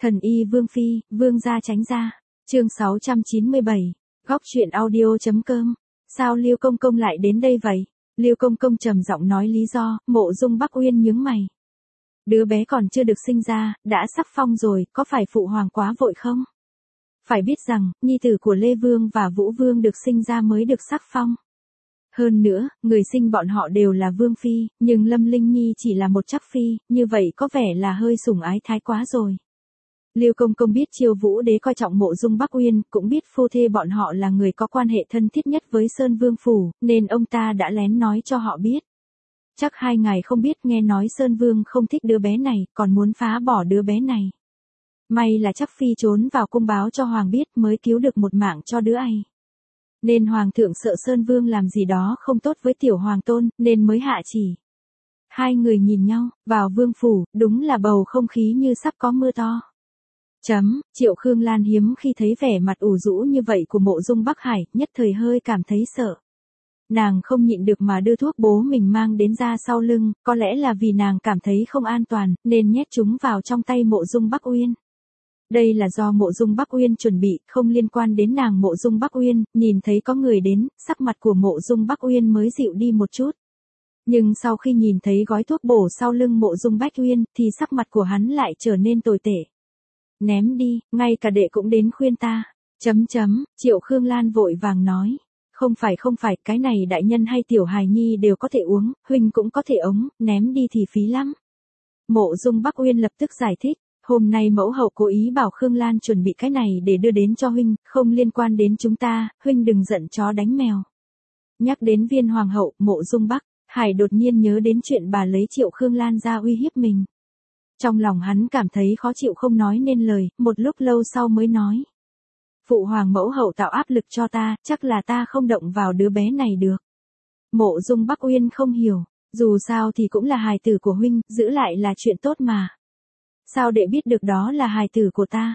Thần y Vương Phi, Vương gia tránh ra. Chương 697. Góc truyện audio.com. Sao Liêu Công Công lại đến đây vậy? Liêu Công Công trầm giọng nói lý do. Mộ Dung Bắc Uyên nhướng mày. Đứa bé còn chưa được sinh ra, đã sắc phong rồi, có phải phụ hoàng quá vội không? Phải biết rằng, nhi tử của Lê Vương và Vũ Vương được sinh ra mới được sắc phong. Hơn nữa, người sinh bọn họ đều là Vương Phi, nhưng Lâm Linh Nhi chỉ là một trắc phi, như vậy có vẻ là hơi sủng ái thái quá rồi. Liêu Công Công biết Chiêu Vũ Đế coi trọng Mộ Dung Bắc Uyên, cũng biết phu thê bọn họ là người có quan hệ thân thiết nhất với Sơn Vương Phủ, nên ông ta đã lén nói cho họ biết. Chắc hai ngài không biết, nghe nói Sơn Vương không thích đứa bé này, còn muốn phá bỏ đứa bé này. May là chắc phi trốn vào cung báo cho Hoàng biết mới cứu được một mạng cho đứa ấy. Nên Hoàng thượng sợ Sơn Vương làm gì đó không tốt với tiểu Hoàng tôn, nên mới hạ chỉ. Hai người nhìn nhau, vào Vương Phủ, đúng là bầu không khí như sắp có mưa to. Triệu Khương Lan hiếm khi thấy vẻ mặt ủ rũ như vậy của Mộ Dung Bắc Hải, nhất thời hơi cảm thấy sợ. Nàng không nhịn được mà đưa thuốc bố mình mang đến ra sau lưng, có lẽ là vì nàng cảm thấy không an toàn, nên nhét chúng vào trong tay Mộ Dung Bắc Uyên. Đây là do Mộ Dung Bắc Uyên chuẩn bị, không liên quan đến nàng Mộ Dung Bắc Uyên, nhìn thấy có người đến, sắc mặt của Mộ Dung Bắc Uyên mới dịu đi một chút. Nhưng sau khi nhìn thấy gói thuốc bổ sau lưng Mộ Dung Bắc Uyên, thì sắc mặt của hắn lại trở nên tồi tệ. Ném đi, ngay cả đệ cũng đến khuyên ta. Triệu Khương Lan vội vàng nói. Không phải, cái này đại nhân hay tiểu hài nhi đều có thể uống, huynh cũng có thể ống, ném đi thì phí lắm. Mộ Dung Bắc Uyên lập tức giải thích. Hôm nay mẫu hậu cố ý bảo Khương Lan chuẩn bị cái này để đưa đến cho huynh, không liên quan đến chúng ta, huynh đừng giận chó đánh mèo. Nhắc đến Viên Hoàng hậu, Mộ Dung Bắc Hải đột nhiên nhớ đến chuyện bà lấy Triệu Khương Lan ra uy hiếp mình. Trong lòng hắn cảm thấy khó chịu không nói nên lời, một lúc lâu sau mới nói. Phụ hoàng mẫu hậu tạo áp lực cho ta, chắc là ta không động vào đứa bé này được. Mộ Dung Bắc Uyên không hiểu, dù sao thì cũng là hài tử của huynh, giữ lại là chuyện tốt mà. Sao đệ biết được đó là hài tử của ta?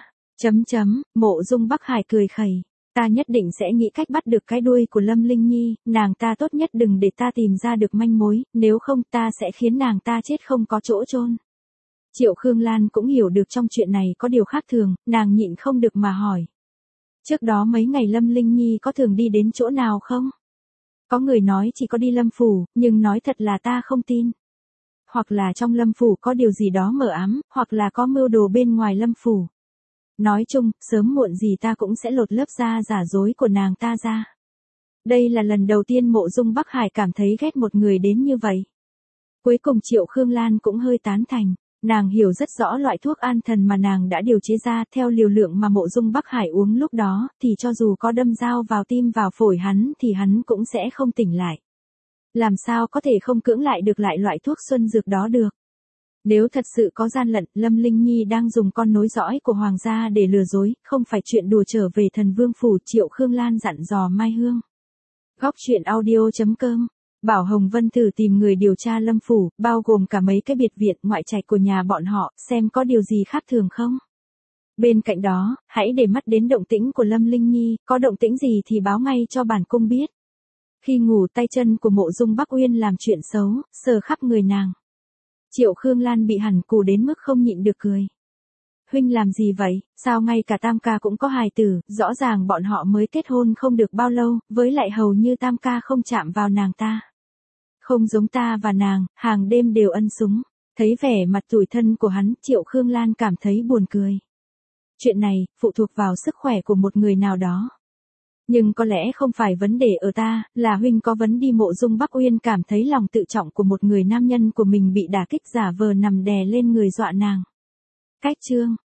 Mộ Dung Bắc Hải cười khẩy. Ta nhất định sẽ nghĩ cách bắt được cái đuôi của Lâm Linh Nhi, nàng ta tốt nhất đừng để ta tìm ra được manh mối, nếu không ta sẽ khiến nàng ta chết không có chỗ chôn. Triệu Khương Lan cũng hiểu được trong chuyện này có điều khác thường, nàng nhịn không được mà hỏi. Trước đó mấy ngày Lâm Linh Nhi có thường đi đến chỗ nào không? Có người nói chỉ có đi Lâm Phủ, nhưng nói thật là ta không tin. Hoặc là trong Lâm Phủ có điều gì đó mờ ám, hoặc là có mưu đồ bên ngoài Lâm Phủ. Nói chung, sớm muộn gì ta cũng sẽ lột lớp da giả dối của nàng ta ra. Đây là lần đầu tiên Mộ Dung Bắc Hải cảm thấy ghét một người đến như vậy. Cuối cùng Triệu Khương Lan cũng hơi tán thành. Nàng hiểu rất rõ loại thuốc an thần mà nàng đã điều chế ra theo liều lượng mà Mộ Dung Bắc Hải uống lúc đó, thì cho dù có đâm dao vào tim vào phổi hắn thì hắn cũng sẽ không tỉnh lại. Làm sao có thể không cưỡng lại được lại loại thuốc xuân dược đó được. Nếu thật sự có gian lận, Lâm Linh Nhi đang dùng con nối dõi của hoàng gia để lừa dối, không phải chuyện đùa trở về Thần Vương Phủ. Triệu Khương Lan dặn dò Mai Hương. Góc truyện audio.com. Bảo Hồng Vân thử tìm người điều tra Lâm Phủ, bao gồm cả mấy cái biệt viện ngoại trạch của nhà bọn họ, xem có điều gì khác thường không. Bên cạnh đó, hãy để mắt đến động tĩnh của Lâm Linh Nhi, có động tĩnh gì thì báo ngay cho bản cung biết. Khi ngủ tay chân của Mộ Dung Bắc Uyên làm chuyện xấu, sờ khắp người nàng. Triệu Khương Lan bị hằn cù đến mức không nhịn được cười. Huynh làm gì vậy, sao ngay cả Tam ca cũng có hài tử, rõ ràng bọn họ mới kết hôn không được bao lâu, với lại hầu như Tam ca không chạm vào nàng ta. Không giống ta và nàng, hàng đêm đều ân súng. Thấy vẻ mặt tủi thân của hắn, Triệu Khương Lan cảm thấy buồn cười. Chuyện này, phụ thuộc vào sức khỏe của một người nào đó. Nhưng có lẽ không phải vấn đề ở ta, là huynh có vấn đi. Mộ Dung Bắc Uyên cảm thấy lòng tự trọng của một người nam nhân của mình bị đả kích, giả vờ nằm đè lên người dọa nàng. Cách chương